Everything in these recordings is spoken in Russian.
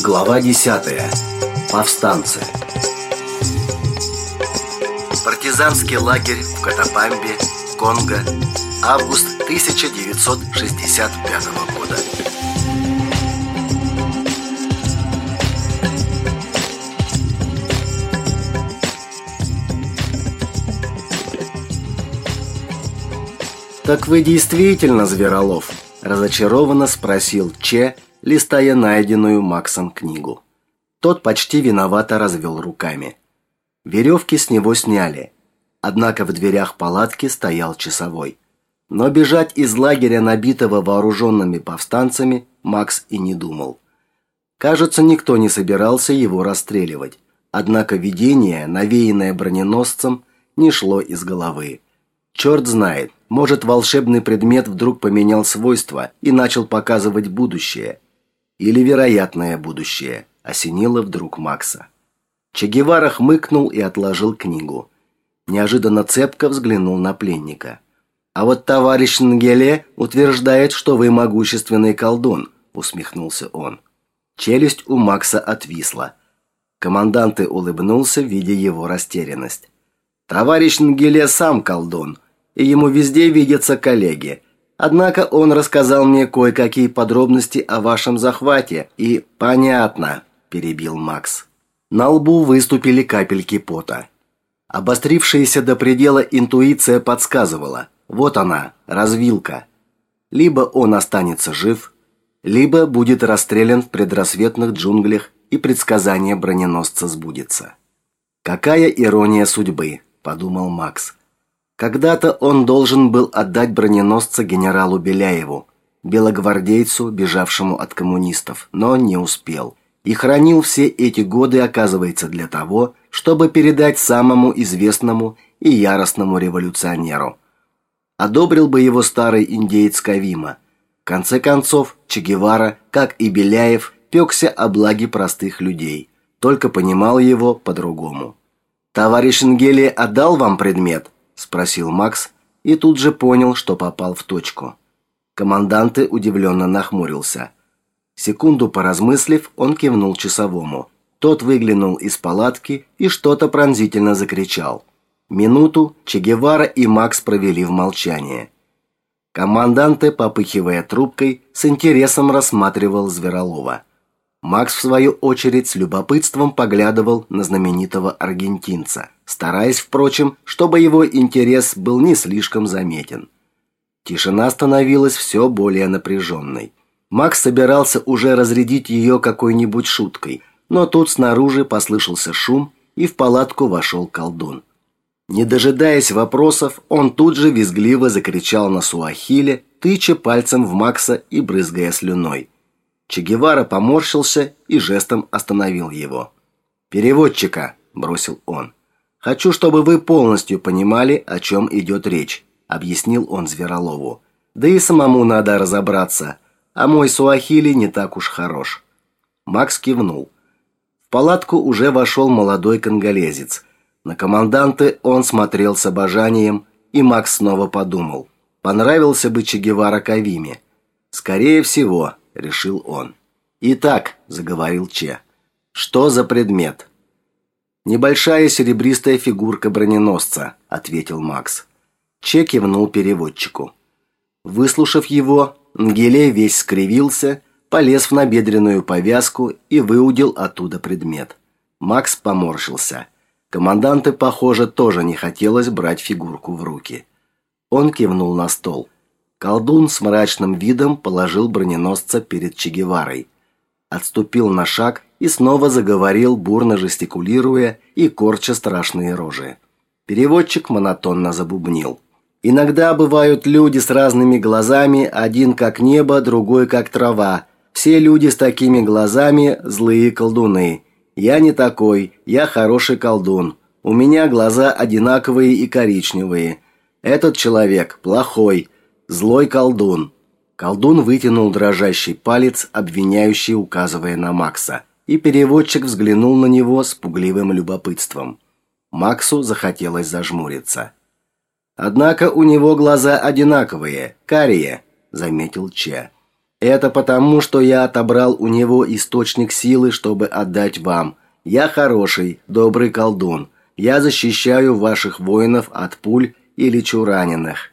Глава 10. Повстанцы. Партизанский лагерь в Катапамбе, Конго. Август 1965 года. «Так вы действительно Зверолов?» – разочарованно спросил Че, листая найденную Максом книгу. Тот почти виновато развел руками. Веревки с него сняли, однако в дверях палатки стоял часовой. Но бежать из лагеря, набитого вооруженными повстанцами, Макс и не думал. Кажется, никто не собирался его расстреливать, однако видение, навеянное броненосцем, не шло из головы. Черт знает, может, волшебный предмет вдруг поменял свойства и начал показывать будущее. Или вероятное будущее, осенило вдруг Макса. Че Гевара хмыкнул и отложил книгу. Неожиданно цепко взглянул на пленника. «А вот товарищ Нгеле утверждает, что вы могущественный колдун», — усмехнулся он. Челюсть у Макса отвисла. Командант улыбнулся, видя его растерянность. «Товарищ Нгеле сам колдун, и ему везде видятся коллеги. Однако он рассказал мне кое-какие подробности о вашем захвате, и...» «Понятно», – перебил Макс. На лбу выступили капельки пота. Обострившаяся до предела интуиция подсказывала. Вот она, развилка. Либо он останется жив, либо будет расстрелян в предрассветных джунглях, и предсказание броненосца сбудется. «Какая ирония судьбы», – подумал Макс. Когда-то он должен был отдать броненосца генералу Беляеву, белогвардейцу, бежавшему от коммунистов, но не успел. И хранил все эти годы, оказывается, для того, чтобы передать самому известному и яростному революционеру. Одобрил бы его старый индеец Кавима. В конце концов, Че Гевара, как и Беляев, пекся о благе простых людей, только понимал его по-другому. «Товарищ Нгеле отдал вам предмет?» – спросил Макс и тут же понял, что попал в точку. Командант удивленно нахмурился. Секунду поразмыслив, он кивнул часовому. Тот выглянул из палатки и что-то пронзительно закричал. Минуту Че Гевара и Макс провели в молчании. Командант, попыхивая трубкой, с интересом рассматривал Зверолова. Макс, в свою очередь, с любопытством поглядывал на знаменитого аргентинца, стараясь, впрочем, чтобы его интерес был не слишком заметен. Тишина становилась все более напряженной. Макс собирался уже разрядить ее какой-нибудь шуткой, но тут снаружи послышался шум, и в палатку вошел колдун. Не дожидаясь вопросов, он тут же визгливо закричал на суахиле, тыча пальцем в Макса и брызгая слюной. Че Гевара поморщился и жестом остановил его. «Переводчика», – бросил он. «Хочу, чтобы вы полностью понимали, о чем идет речь», – объяснил он Зверолову. «Да и самому надо разобраться, а мой суахили не так уж хорош». Макс кивнул. В палатку уже вошел молодой конголезец. На команданта он смотрел с обожанием, и Макс снова подумал. Понравился бы Че Гевара Кавиме. «Скорее всего», – решил он. «Итак», – заговорил Че, – «что за предмет?» «Небольшая серебристая фигурка броненосца», – ответил Макс. Че кивнул переводчику. Выслушав его, Нгеле весь скривился, полез в набедренную повязку и выудил оттуда предмет. Макс поморщился. Команданту, похоже, тоже не хотелось брать фигурку в руки. Он кивнул на стол. Колдун с мрачным видом положил броненосца перед Че Геварой. Отступил на шаг и снова заговорил, бурно жестикулируя и корча страшные рожи. Переводчик монотонно забубнил. «Иногда бывают люди с разными глазами, один как небо, другой как трава. Все люди с такими глазами – злые колдуны. Я не такой, я хороший колдун. У меня глаза одинаковые и коричневые. Этот человек плохой, злой колдун». Колдун вытянул дрожащий палец, обвиняющий, указывая на Макса, и переводчик взглянул на него с пугливым любопытством. Максу захотелось зажмуриться. «Однако у него глаза одинаковые, карие», – заметил Че. Это потому, что я отобрал у него источник силы, чтобы отдать вам. Я хороший, добрый колдун. Я защищаю ваших воинов от пуль и лечу раненых».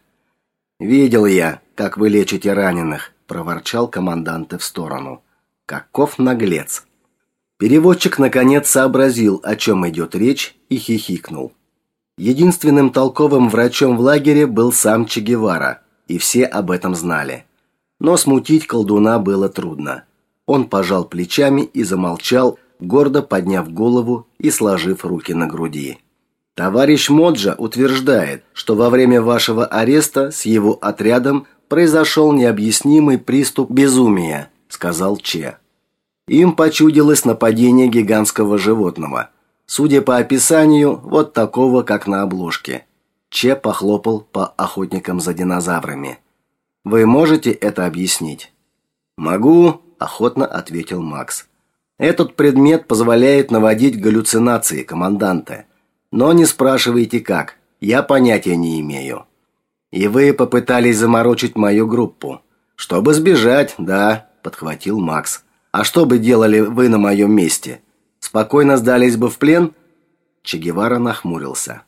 «Видел я, как вы лечите раненых», – проворчал командант в сторону. «Каков наглец!» Переводчик наконец сообразил, о чем идет речь, и хихикнул. Единственным толковым врачом в лагере был сам Че Гевара, и все об этом знали. Но смутить колдуна было трудно. Он пожал плечами и замолчал, гордо подняв голову и сложив руки на груди. «Товарищ Моджа утверждает, что во время вашего ареста с его отрядом произошел необъяснимый приступ безумия», – сказал Че. «Им почудилось нападение гигантского животного. Судя по описанию, вот такого, как на обложке». Че похлопал по охотникам за динозаврами. «Вы можете это объяснить?» «Могу», – охотно ответил Макс. «Этот предмет позволяет наводить галлюцинации, команданте. Но не спрашивайте как, я понятия не имею. И вы попытались заморочить мою группу. Чтобы сбежать, да», – подхватил Макс. «А что бы делали вы на моем месте? Спокойно сдались бы в плен?» Че Гевара нахмурился.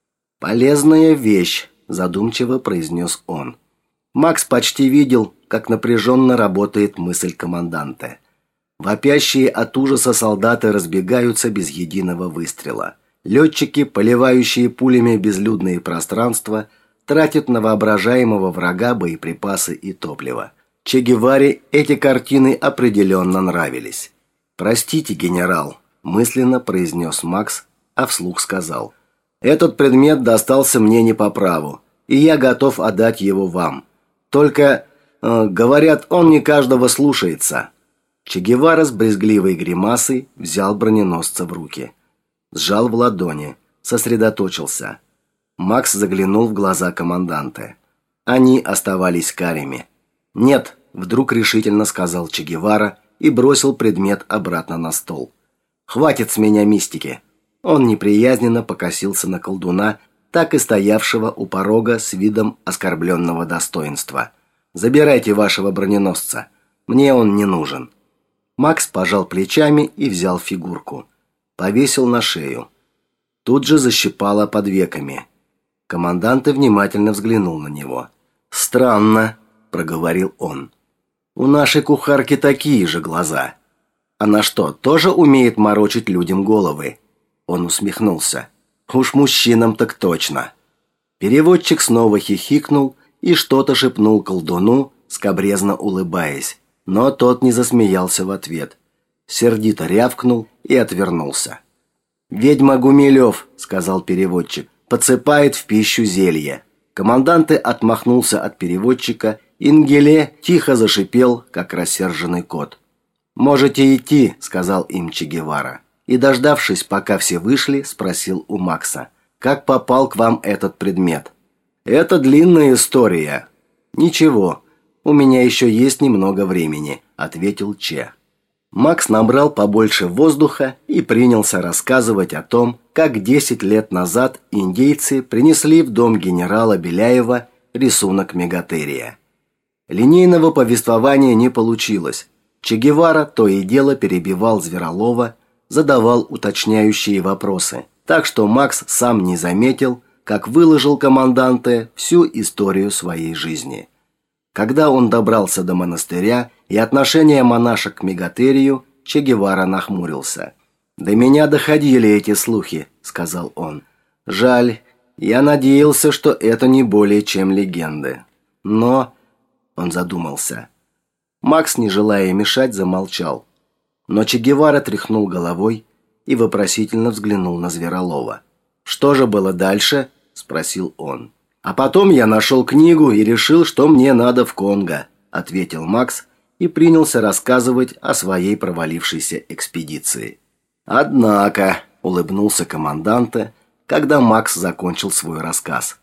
«Полезная вещь», – задумчиво произнес он. Макс почти видел, как напряженно работает мысль команданта. Вопящие от ужаса солдаты разбегаются без единого выстрела. Летчики, поливающие пулями безлюдные пространства, тратят на воображаемого врага боеприпасы и топливо. Че Геваре эти картины определенно нравились. «Простите, генерал», – мысленно произнес Макс, а вслух сказал. «Этот предмет достался мне не по праву, и я готов отдать его вам. Только, говорят, он не каждого слушается». Че Гевара с брезгливой гримасой взял броненосца в руки. Сжал в ладони, сосредоточился. Макс заглянул в глаза команданта. Они оставались карими. «Нет», – вдруг решительно сказал Че Гевара и бросил предмет обратно на стол. «Хватит с меня мистики». Он неприязненно покосился на колдуна, так и стоявшего у порога с видом оскорбленного достоинства. «Забирайте вашего броненосца. Мне он не нужен». Макс пожал плечами и взял фигурку. Повесил на шею. Тут же защипало под веками. Командант внимательно взглянул на него. «Странно», – проговорил он. «У нашей кухарки такие же глаза. Она что, тоже умеет морочить людям головы?» Он усмехнулся. «Уж мужчинам так точно». Переводчик снова хихикнул и что-то шепнул колдуну, скабрезно улыбаясь, но тот не засмеялся в ответ. Сердито рявкнул и отвернулся. «Ведьма Гумилев», — сказал переводчик, — «подсыпает в пищу зелье». Командант отмахнулся от переводчика, и Нгеле тихо зашипел, как рассерженный кот. «Можете идти», — сказал им Че Гевара. И, дождавшись, пока все вышли, спросил у Макса: «Как попал к вам этот предмет?» «Это длинная история». «Ничего, у меня еще есть немного времени», — ответил Че. Макс набрал побольше воздуха и принялся рассказывать о том, как 10 лет назад индейцы принесли в дом генерала Беляева рисунок мегатерия. Линейного повествования не получилось. Че Гевара то и дело перебивал Зверолова, задавал уточняющие вопросы, так что Макс сам не заметил, как выложил команданте всю историю своей жизни. Когда он добрался до монастыря и отношения монашек к мегатерию, Че Гевара нахмурился. «До меня доходили эти слухи», — сказал он. «Жаль, я надеялся, что это не более чем легенды. Но...» Он задумался. Макс, не желая мешать, замолчал. Но Че Гевара тряхнул головой и вопросительно взглянул на Зверолова. «Что же было дальше?» – спросил он. «А потом я нашел книгу и решил, что мне надо в Конго», – ответил Макс и принялся рассказывать о своей провалившейся экспедиции. «Однако», – улыбнулся командант, когда Макс закончил свой рассказ.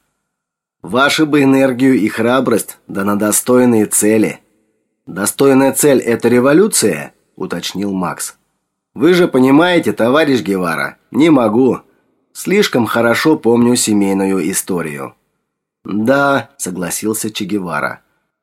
«Ваши бы энергию и храбрость, да на достойные цели». «Достойная цель – это революция?» – уточнил Макс. «Вы же понимаете, товарищ Гевара, не могу. Слишком хорошо помню семейную историю». «Да», – согласился Че Гевара.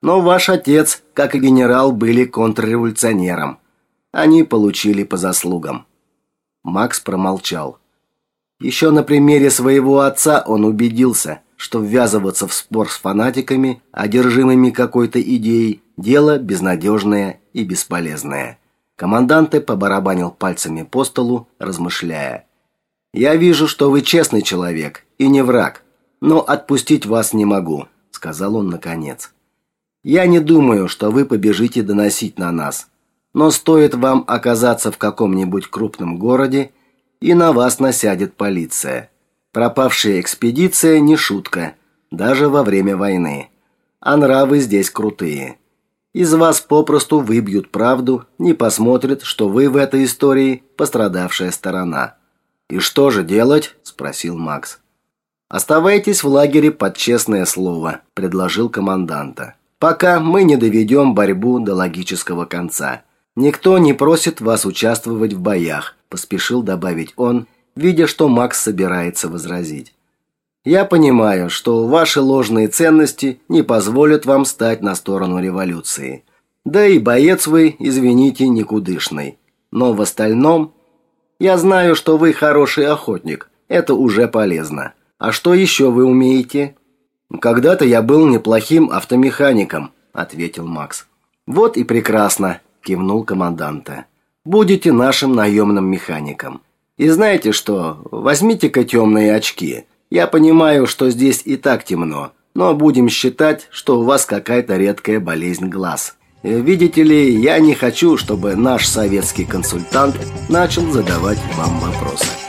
Но ваш отец, как и генерал, были контрреволюционером. Они получили по заслугам». Макс промолчал. Еще на примере своего отца он убедился, что ввязываться в спор с фанатиками, одержимыми какой-то идеей, дело безнадежное и бесполезное. Команданте побарабанил пальцами по столу, размышляя. «Я вижу, что вы честный человек и не враг, но отпустить вас не могу», — сказал он наконец. «Я не думаю, что вы побежите доносить на нас, но стоит вам оказаться в каком-нибудь крупном городе, и на вас насядет полиция. Пропавшая экспедиция не шутка, даже во время войны. А нравы здесь крутые. Из вас попросту выбьют правду, не посмотрят, что вы в этой истории пострадавшая сторона». «И что же делать?» – спросил Макс. «Оставайтесь в лагере под честное слово», – предложил команданта. «Пока мы не доведем борьбу до логического конца. Никто не просит вас участвовать в боях», – поспешил добавить он, видя, что Макс собирается возразить. «Я понимаю, что ваши ложные ценности не позволят вам стать на сторону революции. Да и боец вы, извините, никудышный. Но в остальном... Я знаю, что вы хороший охотник. Это уже полезно. А что еще вы умеете?» «Когда-то я был неплохим автомехаником», – ответил Макс. «Вот и прекрасно», – кивнул команданта. «Будете нашим наемным механиком. И знаете что, возьмите-ка темные очки. Я понимаю, что здесь и так темно, но будем считать, что у вас какая-то редкая болезнь глаз. Видите ли, я не хочу, чтобы наш советский консультант начал задавать вам вопросы».